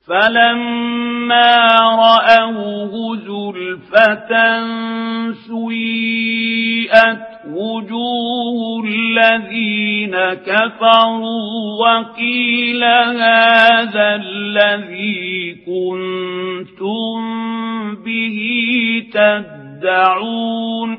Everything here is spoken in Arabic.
فلما رأوه زلفة سيئت وجوه الذين كفروا وقيل هذا الذي كنتم به تدعون